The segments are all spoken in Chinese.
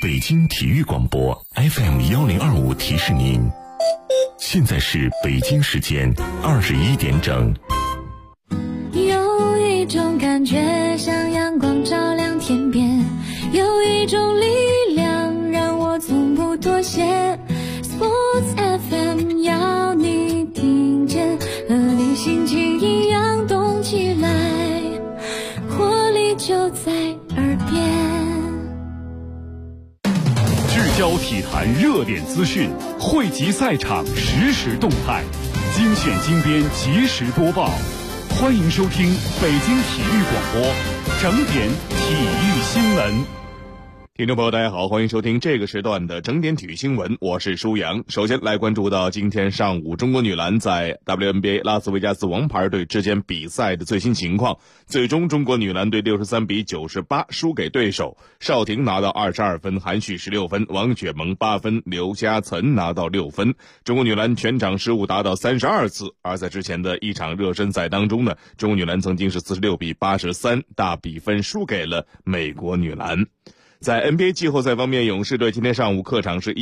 北京体育广播 FM1025提示您，现在是北京时间21点整。 有一种感觉像阳光照亮天边，有一种力量让我从不妥协。Sports FM 要你听见，和你心情一样动起来，活力就在耳边。 聚焦体坛热点资讯，汇集赛场实时动态，精选精编及时播报。欢迎收听北京体育广播整点体育新闻。听众朋友大家好，欢迎收听这个时段的整点体育新闻，我是舒阳。首先来关注到今天上午中国女篮在 WNBA 拉斯维加斯王牌队之间比赛的最新情况。最终中国女篮队63-98输给对手，邵婷拿到22分，韩旭16分，王雪萌8分，刘嘉岑拿到6分。中国女篮全场失误达到32次，而在之前的一场热身赛当中呢，中国女篮曾经是46-83大比分输给了美国女篮。在 NBA 季后赛方面，勇士队今天上午客场是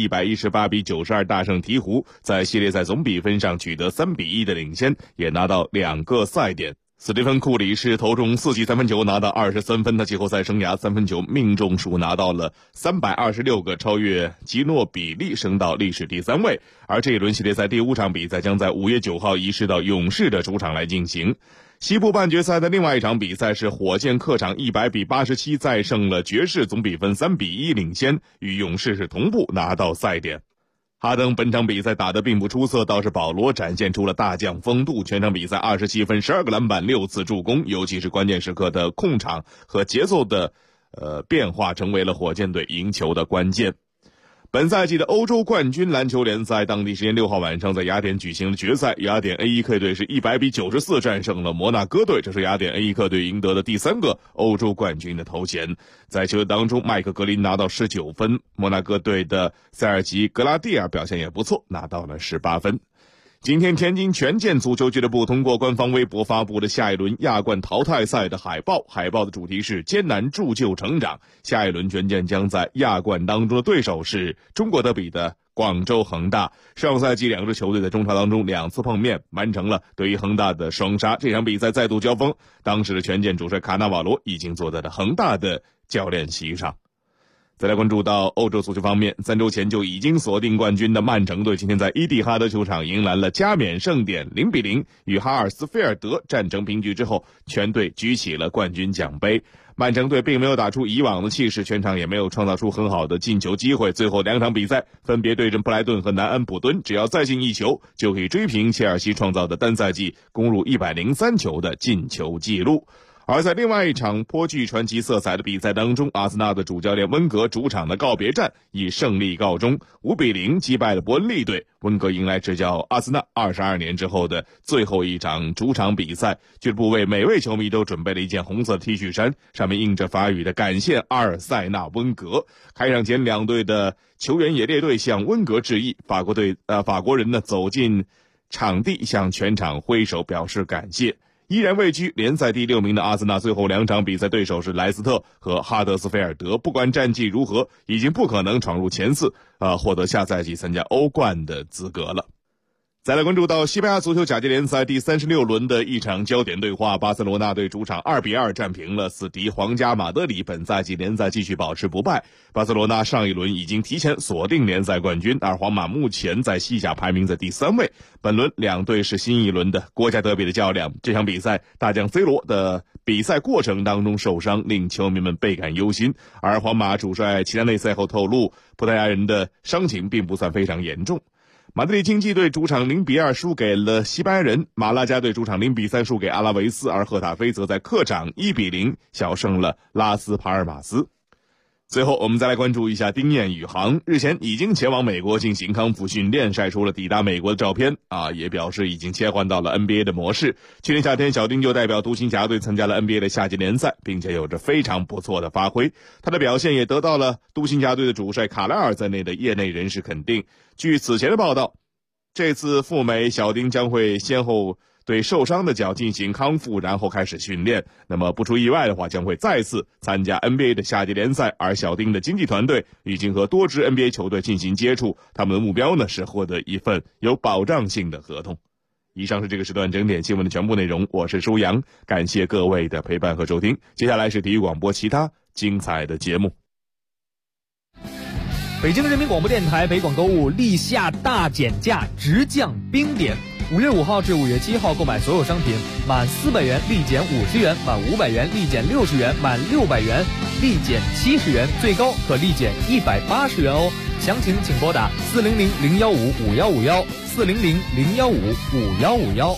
118-92大胜鹈鹕，在系列赛总比分上取得3-1的领先，也拿到2个赛点。斯蒂芬·库里是投中4记三分球拿到23分，他季后赛生涯三分球命中数拿到了326个，超越吉诺比利，升到历史第3位。而这一轮系列赛第5场比赛将在5月9号移师到勇士的主场来进行。西部半决赛的另外一场比赛是火箭客场100-87再胜了爵士，总比分3-1领先，与勇士是同步拿到赛点。哈登本场比赛打得并不出色，倒是保罗展现出了大将风度，全场比赛27分12个篮板6次助攻，尤其是关键时刻的控场和节奏的变化成为了火箭队赢球的关键。本赛季的欧洲冠军篮球联赛当地时间6号晚上在雅典举行了决赛，雅典 A1 客队是100-94战胜了摩纳哥队，这是雅典 A1 客队赢得的第3个欧洲冠军的头衔。在球队当中，麦克格林拿到19分，摩纳哥队的塞尔吉格拉蒂尔表现也不错，拿到了18分。今天天津权健足球俱乐部通过官方微博发布了下一轮亚冠淘汰赛的海报，海报的主题是艰难铸就成长。下一轮权健将在亚冠当中的对手是中国德比的广州恒大。上赛季两支球队在中超当中2次碰面，完成了对于恒大的双杀。这场比赛再度交锋，当时的权健主帅卡纳瓦罗已经坐在了恒大的教练席上。再来关注到欧洲足球方面，3周前就已经锁定冠军的曼城队今天在伊蒂哈德球场迎来了加冕盛典，0-0与哈尔斯菲尔德战成平局之后，全队举起了冠军奖杯。曼城队并没有打出以往的气势，全场也没有创造出很好的进球机会，最后2场比赛分别对阵布莱顿和南安普敦，只要再进1球就可以追平切尔西创造的单赛季攻入103球的进球纪录。而在另外一场颇具传奇色彩的比赛当中，阿森纳的主教练温格主场的告别战以胜利告终，5-0击败了伯恩利队。温格迎来执教阿森纳22年之后的最后一场主场比赛，俱乐部为每位球迷都准备了一件红色 T 恤衫，上面印着法语的感谢阿尔塞纳温格。开场前两队的球员也列队向温格致意，法国人呢走进场地向全场挥手表示感谢。依然位居联赛第6名的阿森纳最后2场比赛对手是莱斯特和哈德斯菲尔德，不管战绩如何，已经不可能闯入前4，获得下赛季参加欧冠的资格了。再来关注到西班牙足球甲级联赛第36轮的一场焦点对话，巴塞罗那队主场2-2战平了死敌皇家马德里，本赛季联赛继续保持不败。巴塞罗那上一轮已经提前锁定联赛冠军，而皇马目前在西甲排名在第3位。本轮两队是新一轮的国家德比的较量，这场比赛大将 C 罗的比赛过程当中受伤，令球迷们倍感忧心，而皇马主帅齐达内赛后透露，葡萄牙人的伤情并不算非常严重。马德里竞技队主场0-2输给了西班牙人，马拉加队主场0-3输给阿拉维斯，而赫塔菲则在客场1-0小胜了拉斯帕尔马斯。最后我们再来关注一下丁彦雨航，日前已经前往美国进行康复训练，晒出了抵达美国的照片也表示已经切换到了 NBA 的模式。去年夏天小丁就代表独行侠队参加了 NBA 的夏季联赛，并且有着非常不错的发挥，他的表现也得到了独行侠队的主帅卡莱尔在内的业内人士肯定。据此前的报道，这次赴美小丁将会先后对受伤的脚进行康复，然后开始训练。那么不出意外的话，将会再次参加 NBA 的夏季联赛。而小丁的经纪团队已经和多支 NBA 球队进行接触，他们的目标呢是获得一份有保障性的合同。以上是这个时段整点新闻的全部内容，我是舒阳，感谢各位的陪伴和收听。接下来是体育广播其他精彩的节目。 北京人民广播电台北广购物立夏大减价，直降冰点。5月5号至5月7号购买所有商品，满400元立减50元，满500元立减60元，满600元立减70元，最高可立减180元哦。详情请拨打400-015-5151 400-015-5151。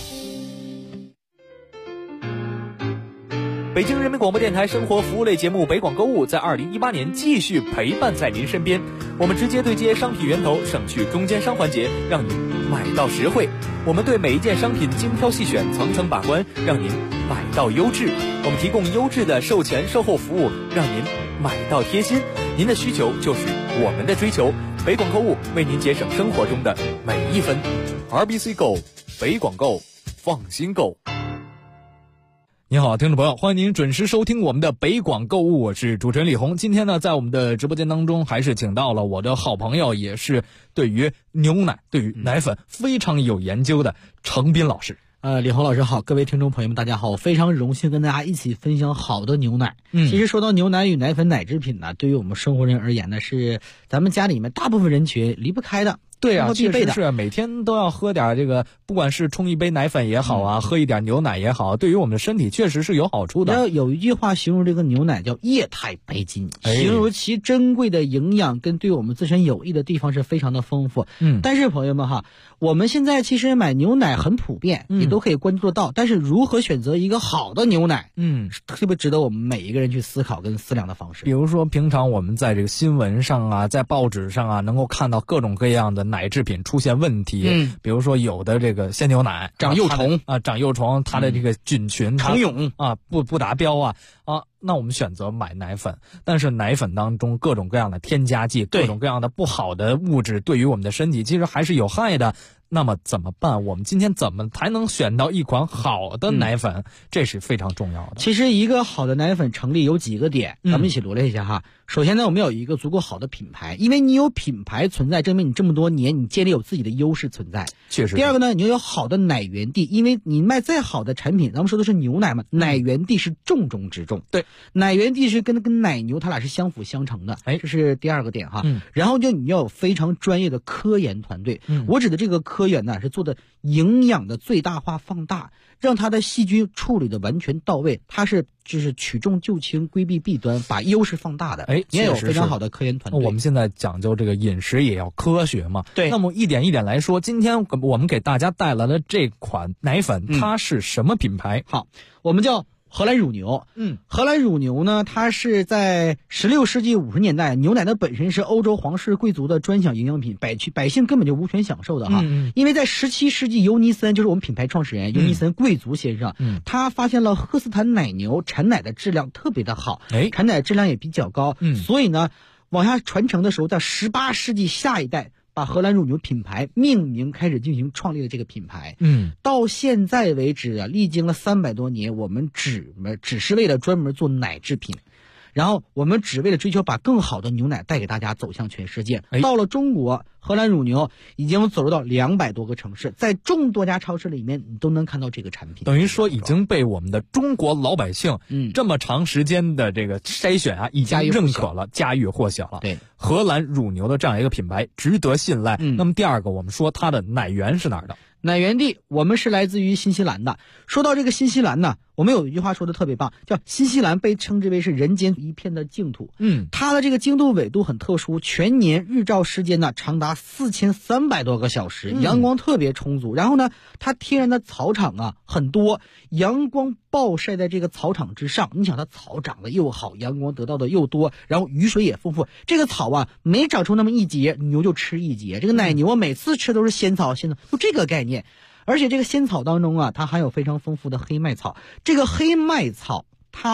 北京人民广播电台生活服务类节目北广购物在2018年继续陪伴在您身边，我们直接对接商品源头，省去中间商环节，让您买到实惠。我们对每一件商品精挑细选，层层把关，让您买到优质。我们提供优质的售前售后服务，让您买到贴心。您的需求就是我们的追求，北广购物为您节省生活中的每一分。RBC Go， 北广购，放心购。您好，听众朋友，欢迎您准时收听我们的北广购物，我是主持人李红。今天呢，在我们的直播间当中，还是请到了我的好朋友，也是对于牛奶、对于奶粉非常有研究的程斌老师。 李红老师好，各位听众朋友们大家好，我非常荣幸跟大家一起分享好的牛奶。其实说到牛奶与奶粉奶制品呢，对于我们生活人而言呢，是咱们家里面大部分人群离不开的。 对啊，确实是每天都要喝点这个，不管是冲一杯奶粉也好啊，喝一点牛奶也好，对于我们的身体确实是有好处的。 要有一句话形容这个牛奶叫液态白金，形容其珍贵的营养跟对我们自身有益的地方是非常的丰富。但是朋友们哈，我们现在其实买牛奶很普遍，也都可以关注得到，但是如何选择一个好的牛奶，是特别值得我们每一个人去思考跟思量的方式。 比如说平常我们在这个新闻上啊，在报纸上啊，能够看到各种各样的奶制品出现问题，比如说有的这个鲜牛奶长幼虫啊，长幼虫，它的这个菌群虫蛹啊不达标啊，那我们选择买奶粉，但是奶粉当中各种各样的添加剂，各种各样的不好的物质，对于我们的身体其实还是有害的。那么怎么办？我们今天怎么才能选到一款好的奶粉？这是非常重要的。 其实一个好的奶粉成立有几个点，咱们一起罗列一下哈。首先呢，我们有一个足够好的品牌，因为你有品牌存在，证明你这么多年你建立有自己的优势存在。 确实。 第二个呢，你要有好的奶源地，因为你卖再好的产品，咱们说的是牛奶嘛，奶源地是重中之重。 对， 奶源地是跟奶牛它俩是相辅相成的。这是第二个点哈。然后就你要有非常专业的科研团队。我指的这个科研呢，是做的营养的最大化放大，让它的细菌处理的完全到位，它是就是取重就轻，规避弊端，把优势放大的。你也有非常好的科研团队。 我们现在讲究这个饮食也要科学嘛。 对。 那么一点一点来说，今天我们给大家带来的这款奶粉，它是什么品牌？ 好，我们叫荷兰乳牛。荷兰乳牛呢，它是在16世纪50年代，牛奶的本身是欧洲皇室贵族的专享营养品，百姓根本就无权享受的哈。因为在17世纪，尤尼森就是我们品牌创始人尤尼森贵族先生，他发现了赫斯坦奶牛产奶的质量特别的好，产奶质量也比较高，所以呢，往下传承的时候，在18世纪下一代把荷兰乳牛品牌命名，开始进行创立的这个品牌，到现在为止啊，历经了300多年，我们只是为了专门做奶制品，然后我们只为了追求把更好的牛奶带给大家，走向全世界。到了中国，荷兰乳牛已经走入到200多个城市，在众多家超市里面你都能看到这个产品。 等于说已经被我们的中国老百姓这么长时间的这个筛选啊，已经认可了，家喻户晓了。 对， 荷兰乳牛的这样一个品牌值得信赖。那么第二个，我们说它的奶源是哪儿的？ 奶源地我们是来自于新西兰的。说到这个新西兰呢，我们有一句话说的特别棒，叫新西兰被称之为是人间一片的净土。它的这个经度纬度很特殊，全年日照时间呢长达4300多个小时，阳光特别充足。然后呢，它天然的草场啊很多，阳光暴晒在这个草场之上，你想它草长得又好，阳光得到的又多，然后雨水也丰富，这个草啊每长出那么一节，牛就吃一节。这个奶牛每次吃都是鲜草，就这个概念。而且这个鲜草当中啊，它含有非常丰富的黑麦草。这个黑麦草它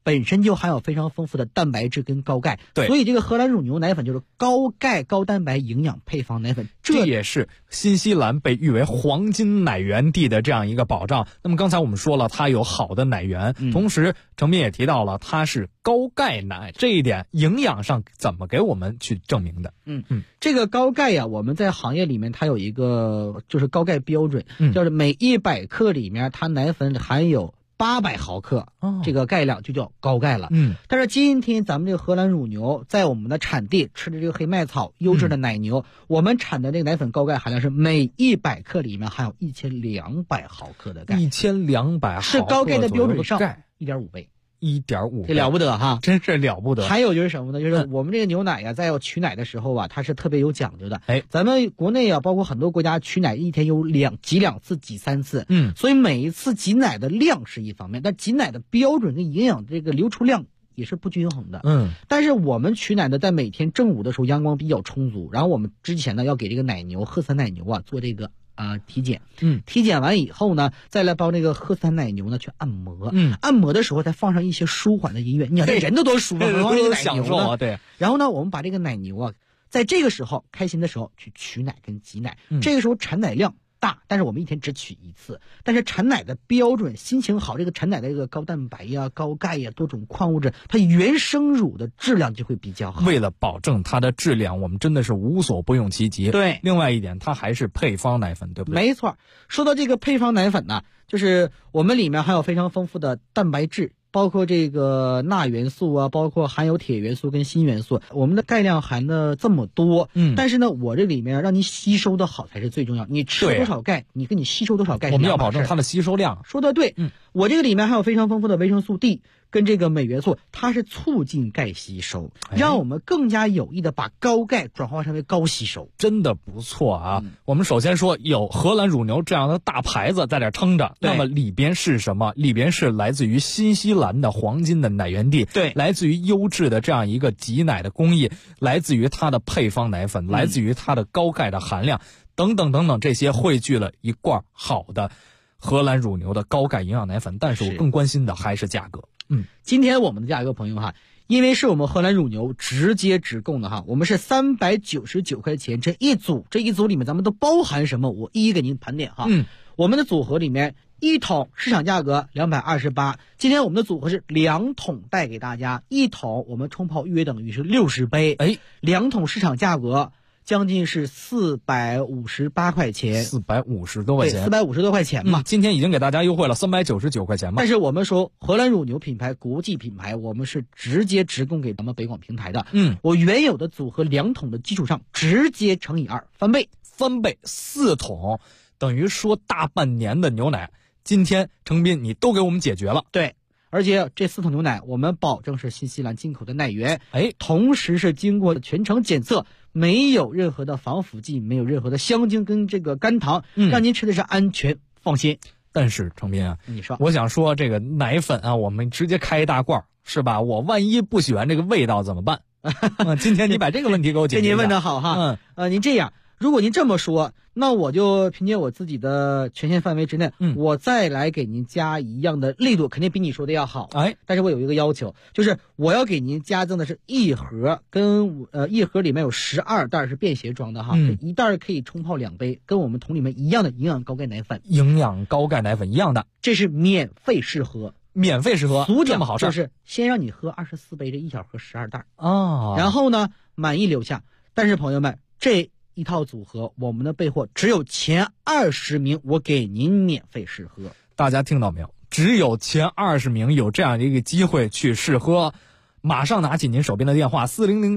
本身就含有非常丰富的蛋白质跟高钙， 对， 所以这个荷兰乳牛奶粉就是高钙高蛋白营养配方奶粉， 这也是新西兰被誉为黄金奶源地的这样一个保障。那么刚才我们说了，它有好的奶源，同时程斌也提到了它是高钙奶，这一点营养上怎么给我们去证明的？ 这个高钙呀，我们在行业里面它有一个就是高钙标准，就是每100克里面它奶粉含有800毫克，这个钙量就叫高钙了。但是今天咱们这个荷兰乳牛在我们的产地吃的这个黑麦草优质的奶牛，我们产的这个奶粉高钙含量是每100克里面含有1200毫克的钙 ，1200毫克是高钙的标准上钙 1.5倍。 1.5， 这了不得哈， 真是了不得。 还有就是什么呢？就是我们这个牛奶呀，在要取奶的时候啊，它是特别有讲究的。 哎， 咱们国内啊，包括很多国家取奶一天有挤2次、挤3次。所以每一次挤奶的量是一方面，但挤奶的标准跟营养这个流出量也是不均衡的。但是我们取奶呢，在每天正午的时候阳光比较充足，然后我们之前呢要给这个奶牛荷兰奶牛啊做这个体检，体检完以后呢，再来帮这个荷兰奶牛呢去按摩，按摩的时候再放上一些舒缓的音乐，你想这人都多舒服，何况这个奶牛呢？ 对。 然后呢，我们把这个奶牛啊，在这个时候开心的时候去取奶跟挤奶，这个时候产奶量大，但是我们一天只取1次，但是产奶的标准，心情好，这个产奶的这个高蛋白呀、高钙呀、多种矿物质，它原生乳的质量就会比较好。 为了保证它的质量，我们真的是无所不用其极。 对， 另外一点，它还是配方奶粉，对不对？ 没错。说到这个配方奶粉呢，就是我们里面含有非常丰富的蛋白质，包括这个钠元素啊，包括含有铁元素跟锌元素，我们的钙量含的这么多，但是呢，我这里面让你吸收的好才是最重要。你吃多少钙，你跟你吸收多少钙， 我们要保证它的吸收量。 说的对，我这个里面还有非常丰富的维生素 D 跟这个镁元素，它是促进钙吸收，让我们更加有益的把高钙转化成为高吸收， 真的不错啊。我们首先说有荷兰乳牛这样的大牌子在这撑着，那么里边是什么？里边是来自于新西兰的黄金的奶源地， 对， 来自于优质的这样一个挤奶的工艺，来自于它的配方奶粉，来自于它的高钙的含量，等等等等，这些汇聚了一罐好的荷兰乳牛的高钙营养奶粉。但是我更关心的还是价格。 今天我们的价格，朋友哈，因为是我们荷兰乳牛直接直供的哈，我们是399块钱这一组，这一组里面咱们都包含什么？我一一给您盘点哈。我们的组合里面1桶市场价格228，今天我们的组合是2桶带给大家，1桶我们冲泡约等于是60杯，2桶市场价格将近是458块钱 ，450多块钱 ，450多块钱嘛。 今天已经给大家优惠了399块钱嘛。 但是我们说荷兰乳牛品牌国际品牌，我们是直接直供给咱们北广平台的。我原有的组合2桶的基础上直接乘以2，翻倍 ，4桶，等于说大半年的牛奶，今天程斌你都给我们解决了。 对。而且这4桶牛奶，我们保证是新西兰进口的奶源，同时是经过全程检测，没有任何的防腐剂，没有任何的香精跟这个甘糖，让您吃的是安全放心。 但是程斌啊， 你说， 我想说这个奶粉啊，我们直接开一大罐是吧？我万一不喜欢这个味道怎么办？今天你把这个问题给我解决一下。 您问得好哈，您这样。如果您这么说，那我就凭借我自己的权限范围之内，我再来给您加一样的力度，肯定比你说的要好。但是我有一个要求，就是我要给您加赠的是一盒，跟一盒里面有12袋是便携装的哈，一袋可以冲泡2杯，跟我们桶里面一样的营养高钙奶粉， 营养高钙奶粉一样的， 这是免费试喝，俗这么好事， 就是先让你喝24杯，这一小盒12袋啊， 然后呢满意留下。但是朋友们，这一套组合，我们的备货只有前20名，我给您免费试喝。 大家听到没有？只有前20名有这样的一个机会去试喝。马上拿起您手边的电话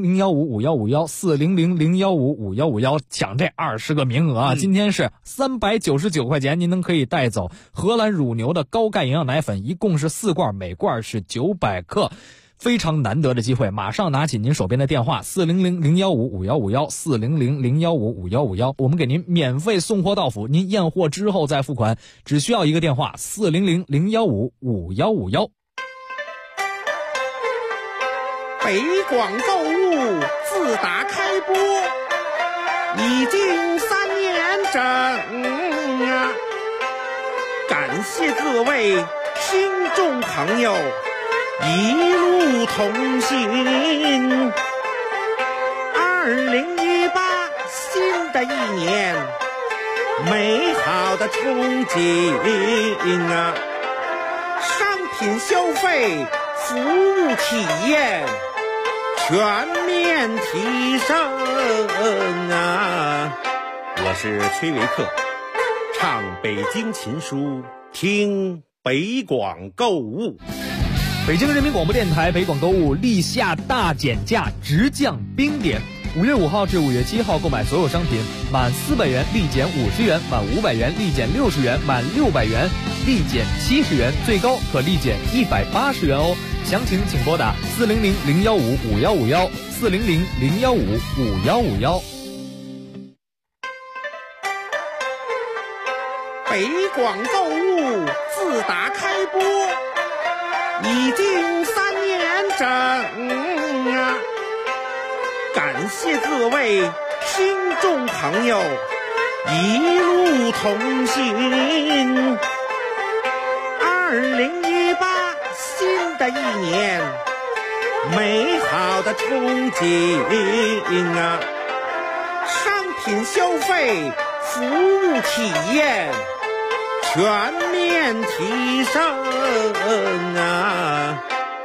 400-015-5151，400-015-5151，抢这20个名额啊！今天是399块钱，您能可以带走荷兰乳牛的高钙营养奶粉，一共是4罐，每罐是900克。非常难得的机会，马上拿起您手边的电话400-015-5151，400-015-5151，我们给您免费送货到府，您验货之后再付款，只需要一个电话400-015-5151。 北广购物自打开播已经3年整啊，感谢各位听众朋友一路同行。2018新的一年，美好的憧憬啊！商品消费、服务体验全面提升啊！我是崔维克，唱北京琴书，听北广购物。 北京人民广播电台北广购物立夏大减价，直降冰点。5月5号至5月7号购买所有商品，满400元立减50元，满500元立减60元，满600元立减70元，最高可立减180元哦。详情请拨打400-015-5151 400-015-5151。 北广购物自打开播已经3年整啊！感谢各位听众朋友一路同行。2018新的一年，美好的憧憬啊！商品消费、服务体验全面提升啊！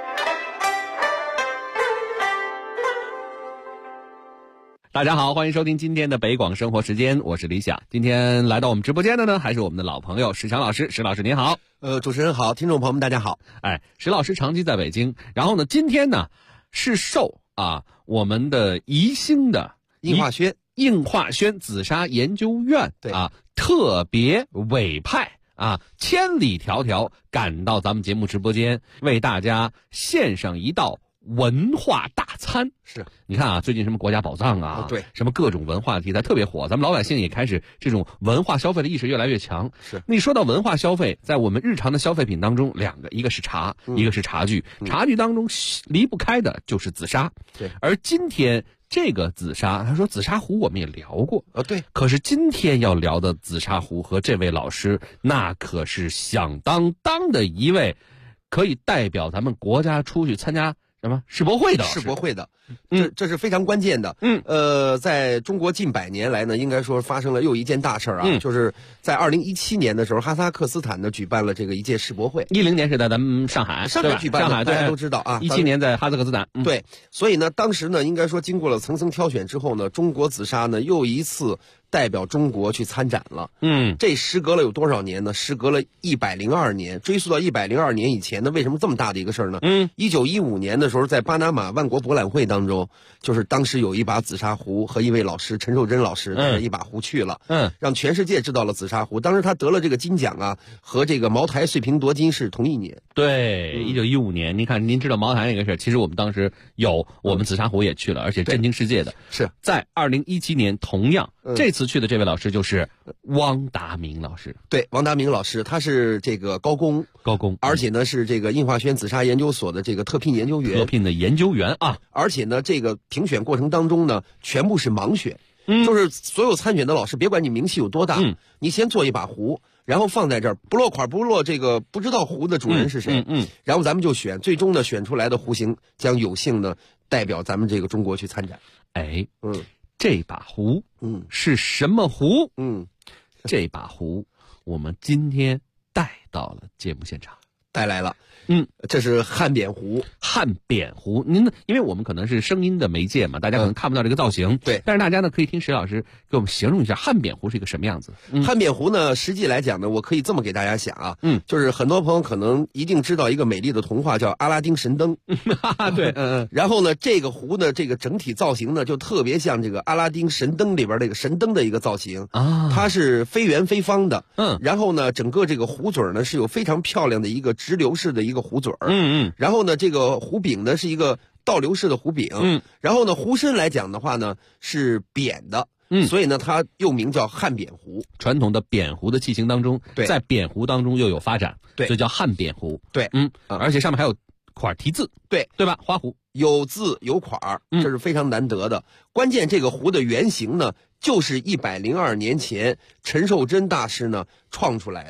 大家好，欢迎收听今天的北广生活时间，我是李想。今天来到我们直播间的呢，还是我们的老朋友石强老师。石老师您好。 主持人好，听众朋友们大家好。 石老师长期在北京，然后呢，今天呢是受我们的宜兴的应化轩紫砂研究院特别委派千里迢迢赶到咱们节目直播间，为大家献上一道文化大餐。 是， 你看最近什么国家宝藏对， 什么各种文化题材特别火，咱们老百姓也开始这种文化消费的意识越来越强。 是， 你说到文化消费，在我们日常的消费品当中，两个，一个是茶，一个是茶具。茶具当中离不开的就是紫砂。 对， 而今天这个紫砂，他说紫砂壶我们也聊过对， 可是今天要聊的紫砂壶和这位老师，那可是响当当的一位，可以代表咱们国家出去参加什么世博会的这是非常关键的。在中国近100年来呢，应该说发生了又一件大事就是在2017年的时候，哈萨克斯坦呢举办了这个一届世博会。 10年是在咱们上海举办的，大家都知道 17年在哈萨克斯坦。 对，所以呢，当时呢，应该说经过了层层挑选之后呢，中国紫砂呢又一次代表中国去参展了。这时隔了有多少年呢？时隔了102年，追溯到102年以前呢，为什么这么大的一个事儿呢？1915年的时候，在巴拿马万国博览会当中，就是当时有一把紫砂壶和一位老师陈寿珍老师带着一把壶去了，让全世界知道了紫砂壶。当时他得了这个金奖和这个茅台碎瓶夺金是同一年。 对，1915年，您看，您知道茅台那个事儿，其实我们当时我们紫砂壶也去了，而且震惊世界的。 是在2017年，同样这次去的这位老师就是汪达明老师。 对，汪达明老师，他是这个高工，而且呢是这个应化轩紫砂研究所的这个特聘研究员而且呢这个评选过程当中呢全部是盲选。就是所有参选的老师，别管你名气有多大，你先做一把壶，然后放在这儿，不落款不落这个不知道壶的主人是谁，然后咱们就选，最终呢选出来的壶型将有幸的代表咱们这个中国去参展。 这把壶是什么壶？这把壶我们今天带到了节目现场， 带来了。这是汉扁壶。您呢？因为我们可能是声音的媒介嘛，大家可能看不到这个造型。对，但是大家呢可以听石老师给我们形容一下汉扁壶是一个什么样子。汉扁壶呢，实际来讲呢，我可以这么给大家讲就是很多朋友可能一定知道一个美丽的童话叫《阿拉丁神灯》。对，然后呢，这个壶的这个整体造型呢，就特别像这个《阿拉丁神灯》里边这个神灯的一个造型它是非圆非方的。然后呢，整个这个壶嘴呢是有非常漂亮的一个直流式的一个壶嘴然后呢，这个壶柄呢是一个倒流式的壶柄然后呢，壶身来讲的话呢是扁的所以呢它又名叫汉扁壶。传统的扁壶的器型当中，在扁壶当中又有发展，所以叫汉扁壶。对，而且上面还有款题字，对吧？花壶有字有款这是非常难得的。关键这个壶的原型呢，就是102年前陈寿珍大师呢创出来的。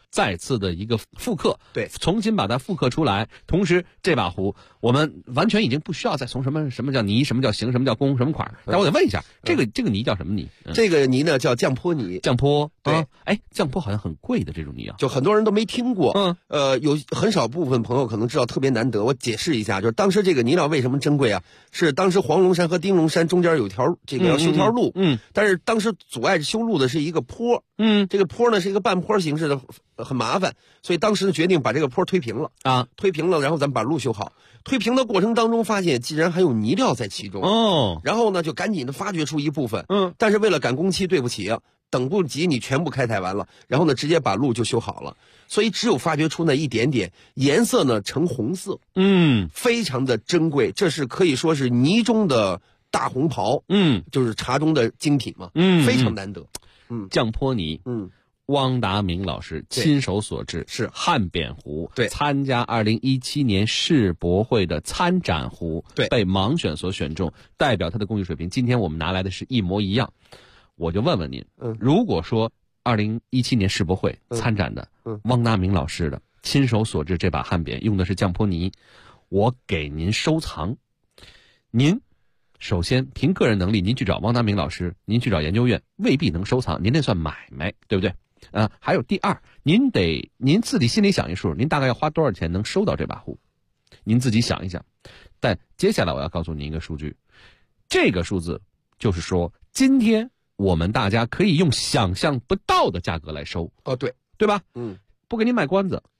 再次的一个复刻， 对， 重新把它复刻出来。同时，这把壶我们完全已经不需要再从什么叫泥，什么叫形，什么叫工，什么款。但我得问一下，这个泥叫什么泥？ 这个泥呢叫降坡泥。 降坡， 对， 降坡好像很贵的这种泥啊， 就很多人都没听过。有很少部分朋友可能知道，特别难得。我解释一下，就是当时这个泥料为什么珍贵啊？是当时黄龙山和丁龙山中间有条这个要修条路，但是当时阻碍修路的是一个坡，这个坡呢是一个半坡形式的，很麻烦，所以当时决定把这个坡推平了啊，推平了，然后咱们把路修好。推平的过程当中，发现竟然还有泥料在其中然后呢就赶紧的发掘出一部分，但是为了赶工期，对不起啊，等不及你全部开采完了，然后呢直接把路就修好了，所以只有发掘出那一点点，颜色呢呈红色，非常的珍贵，这是可以说是泥中的大红袍，就是茶中的精品嘛，非常难得。 降坡泥，汪达明老师亲手所制， 是汉扁壶， 对， 参加2017年世博会的参展壶， 对， 被盲选所选中，代表他的工艺水平。今天我们拿来的是一模一样，我就问问您，如果说2017年世博会参展的汪达明老师的亲手所制这把汉扁用的是降坡泥，我给您收藏，您首先凭个人能力，您去找汪达明老师，您去找研究院未必能收藏，您那算买卖，对不对？还有第二，您自己心里想一数，您大概要花多少钱能收到这把壶？您自己想一想。但接下来我要告诉您一个数据，这个数字就是说，今天我们大家可以用想象不到的价格来收。对吧？不给您卖关子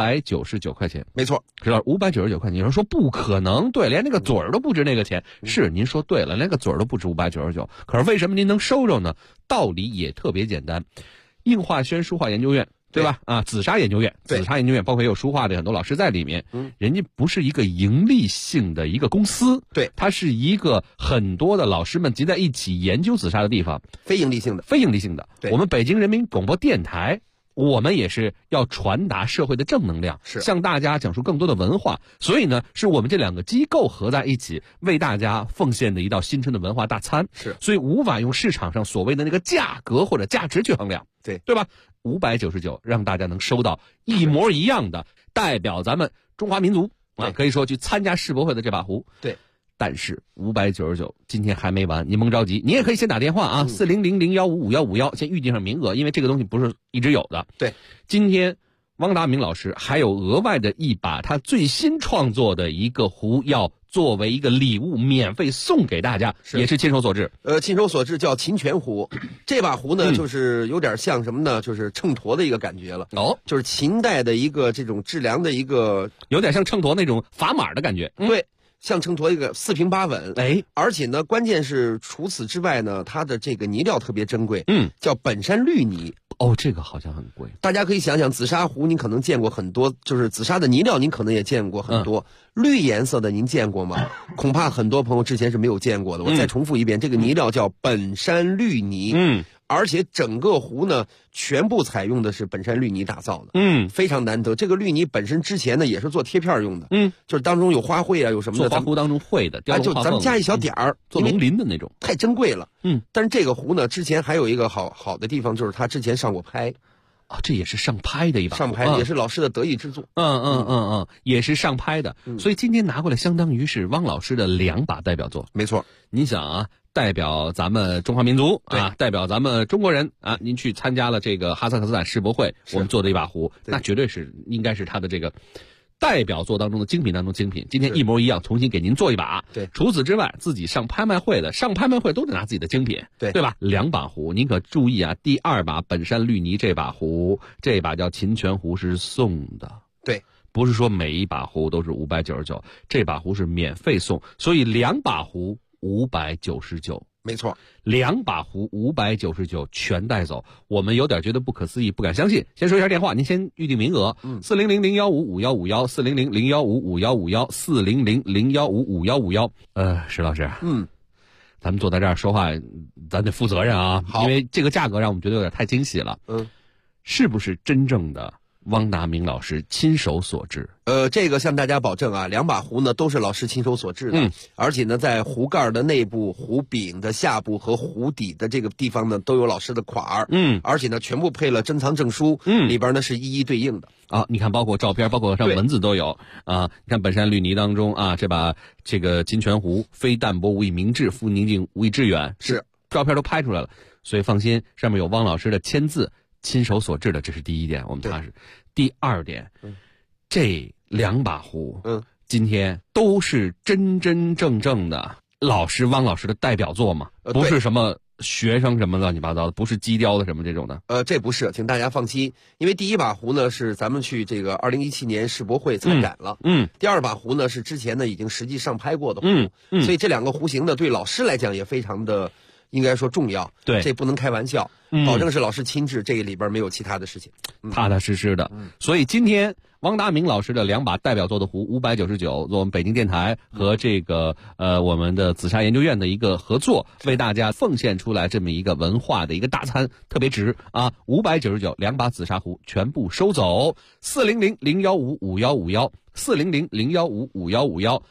，599块钱， 没错， 知道599块钱。有人说不可能，对，连那个嘴儿都不值那个钱。是，您说对了，连个嘴儿都不值599。可是为什么您能收着呢？道理也特别简单。应化轩书画研究院，对吧？紫砂研究院，包括也有书画的很多老师在里面。人家不是一个盈利性的一个公司， 对， 它是一个很多的老师们集在一起研究紫砂的地方， 非盈利性的。 我们北京人民广播电台，我们也是要传达社会的正能量， 是向大家讲述更多的文化。所以呢，是我们这两个机构合在一起，为大家奉献的一道新春的文化大餐。 是， 所以无法用市场上所谓的那个价格或者价值去衡量，对吧？599让大家能收到一模一样的，代表咱们中华民族可以说去参加世博会的这把壶。 对。 但是599今天还没完，您甭着急，你也可以先打电话啊，40001555151先预定上名额，因为这个东西不是一直有的。 对， 今天汪达明老师还有额外的一把他最新创作的一个壶，要作为一个礼物免费送给大家，也是亲手所制。 亲手所制叫秦泉壶，这把壶呢，就是有点像什么呢？就是秤砣的一个感觉了。就是秦代的一个这种制量的一个， 有点像秤砣那种砝码的感觉。 对。像秤砣一个4平8稳，而且呢，关键是除此之外呢，它的这个泥料特别珍贵，叫本山绿泥。 这个好像很贵。 大家可以想想，紫砂壶您可能见过很多，就是紫砂的泥料您可能也见过很多，绿颜色的您见过吗？恐怕很多朋友之前是没有见过的。我再重复一遍，这个泥料叫本山绿泥。而且整个壶呢，全部采用的是本山绿泥打造的，非常难得。这个绿泥本身之前呢，也是做贴片用的，就是当中有花卉啊，有什么的， 做花壶当中会的， 就咱们加一小点儿， 做龙鳞的那种， 太珍贵了。但是这个壶呢，之前还有一个好的地方，就是它之前上过拍。 这也是上拍的一把， 上拍也是老师的得意之作。 也是上拍的。所以今天拿过来，相当于是汪老师的2把代表作。 没错， 你想啊，代表咱们中华民族啊，代表咱们中国人啊，您去参加了这个哈萨克斯坦世博会，我们做的一把壶，那绝对是应该是他的这个代表作当中的精品当中精品。今天一模一样，重新给您做一把。 对， 除此之外，自己上拍卖会的，上拍卖会都得拿自己的精品，对吧？2把壶，您可注意啊，第2把本山绿泥这把壶，这把叫秦泉壶是送的。 对， 不是说每一把壶都是599，这把壶是免费送，所以2把壶599。 没错 ，2把壶599全带走，我们有点觉得不可思议，不敢相信。先说一下电话，您先预定名额，40001555151，400015551，400015551。石老师，咱们坐在这儿说话，咱得负责任啊，因为这个价格让我们觉得有点太惊喜了。是不是真正的汪达明老师亲手所制。 这个向大家保证啊，2把壶呢都是老师亲手所制的，而且呢在壶盖的内部、壶柄的下部和壶底的这个地方呢都有老师的款儿，而且呢全部配了珍藏证书，里边呢是一一对应的。 啊，你看，包括照片，包括上文字都有啊。你看本山绿泥当中啊，这个金泉壶，非淡泊无以明志，复宁静无以致远， 是照片都拍出来了，所以放心，上面有汪老师的签字，亲手所制的，这是第一点，我们踏实。第二点，这2把壶，今天都是真真正正的汪老师的代表作嘛，不是什么学生什么乱七八糟的，不是机雕的什么这种的。 这不是，请大家放心，因为第1把壶呢是咱们去这个2017年世博会参展了，第2把壶呢是之前呢已经实际上拍过的壶，所以这2个壶型呢对老师来讲也非常的应该说重要， 对， 这不能开玩笑，保证是老师亲制，这个里边没有其他的事情， 踏踏实实的。所以今天汪达明老师的2把代表作的壶599，做我们北京电台和这个我们的紫砂研究院的一个合作，为大家奉献出来这么一个文化的一个大餐，特别值啊！599 2把紫砂壶全部收走，400-015-5151 400-015-5151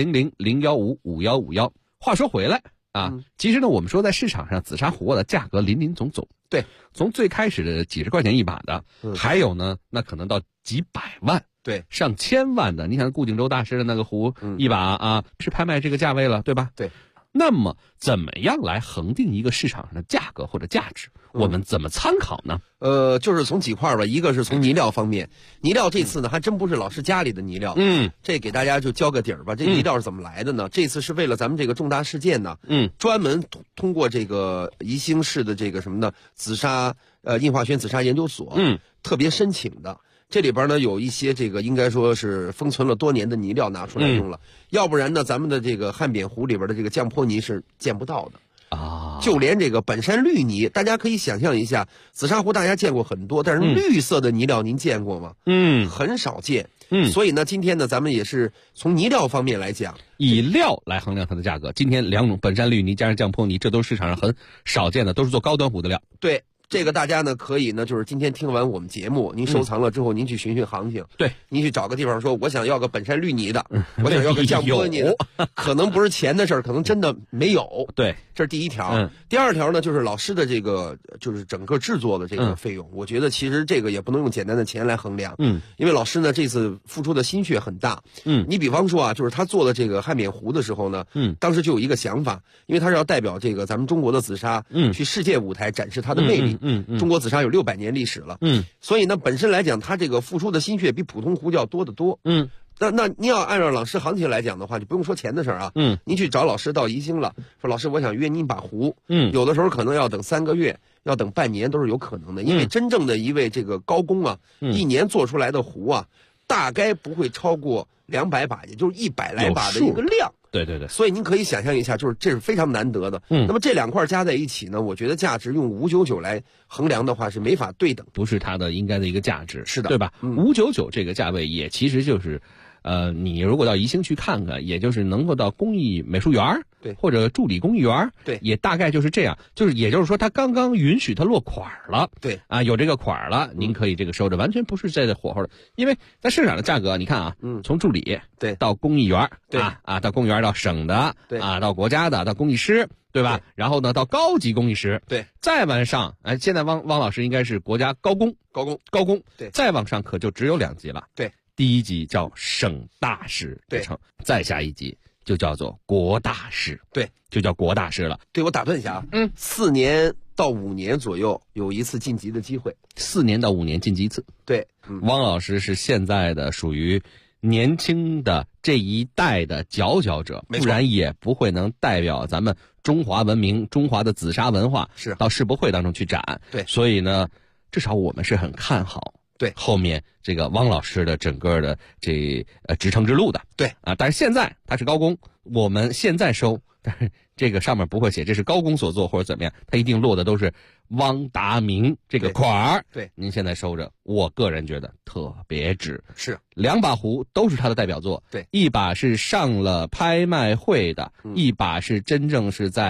400-015-5151。话说回来啊，其实呢，我们说在市场上紫砂壶的价格林林总总， 对， 从最开始的几十块钱1把的，还有呢，那可能到几百万， 对， 上千万的。你想顾景舟大师的那个壶1把啊，是拍卖这个价位了，对吧？ 对。 那么怎么样来恒定一个市场上的价格或者价值？我们怎么参考呢？ 就是从几块吧，一个是从泥料方面，泥料这次呢还真不是老师家里的泥料，这给大家就交个底儿吧。这泥料是怎么来的呢？这次是为了咱们这个重大事件呢，专门通过这个宜兴市的这个什么呢紫砂印化轩紫砂研究所，特别申请的。这里边呢有一些这个应该说是封存了多年的泥料拿出来用了，要不然呢咱们的这个汉扁壶里边的这个降坡泥是见不到的啊。就连这个本山绿泥，大家可以想象一下，紫砂壶大家见过很多，但是绿色的泥料您见过吗？很少见。所以呢今天呢咱们也是从泥料方面来讲， 以料来衡量它的价格。今天2种本山绿泥加上降坡泥，这都是市场上很少见的，都是做高端壶的料。 对。这个大家呢可以呢，就是今天听完我们节目，您收藏了之后，您去寻寻行情。 对， 您去找个地方说，我想要个本山绿泥的，我想要个降坡泥的，可能不是钱的事儿，可能真的没有。 对， 这是第一条。第二条呢，就是老师的这个就是整个制作的这个费用，我觉得其实这个也不能用简单的钱来衡量。因为老师呢这次付出的心血很大。你比方说啊，就是他做的这个汉扁壶的时候呢，当时就有一个想法，因为他是要代表这个咱们中国的紫砂，去世界舞台展示它的魅力。中国紫砂有600年历史了，所以呢，本身来讲，它这个付出的心血比普通壶要多得多，那你要按照老师行情来讲的话，就不用说钱的事儿啊，您去找老师到宜兴了，说老师我想约您把壶，有的时候可能要等3个月，要等半年都是有可能的，因为真正的一位这个高工啊，一年做出来的壶啊，大概不会超过200把，也就是100来把的一个量。 对对对， 所以您可以想象一下，就是这是非常难得的。那么这2块加在一起呢，我觉得价值用599来衡量的话是没法对等， 不是它的应该的一个价值， 是的， 对吧？599这个价位也其实就是，你如果到宜兴去看看，也就是能够到工艺美术园， 对， 或者助理工艺园， 对， 也大概就是这样，也就是说，它刚刚允许它落款了， 对啊，有这个款了，您可以这个收着，完全不是在这火候的，因为在市场的价格，你看啊，从助理对到工艺园， 对到工艺园到省的， 对啊，到国家的，到工艺师。对吧？然后呢，到高级工艺师， 对， 再往上，现在汪老师应该是国家高工， 对， 再往上可就只有2级了， 对， 第1级叫省大师， 对， 再下一级就叫做国大师， 对， 就叫国大师了。 对，我打断一下啊，4年到5年左右有一次晋级的机会 ，4年到5年晋级1次， 对， 汪老师是现在的属于年轻的这一代的佼佼者，不然也不会能代表咱们中华文明、中华的紫砂文化是到世博会当中去展。 对， 所以呢，至少我们是很看好对后面这个汪老师的整个的这职称之路的。 对啊，但是现在他是高工，我们现在收，但是这个上面不会写这是高工所做或者怎么样，他一定落的都是汪达明这个款儿。 对， 您现在收着，我个人觉得特别值。 是 2把壶都是他的代表作， 对， 一把是上了拍卖会的，一把是真正是在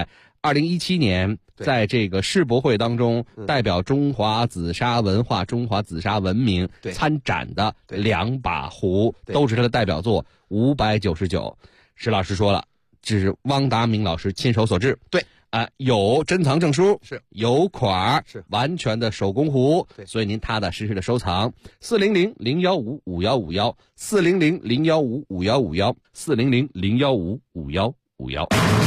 2017年在这个世博会当中，代表中华紫砂文化、中华紫砂文明参展的2把壶，都是他的代表作599。石老师说了，这是汪达明老师亲手所制。 对。 有珍藏证书， 是有款， 是完全的手工壶， 对， 所以您踏踏实实的收藏。400-015-5151，400-015-5151，400-015-5151。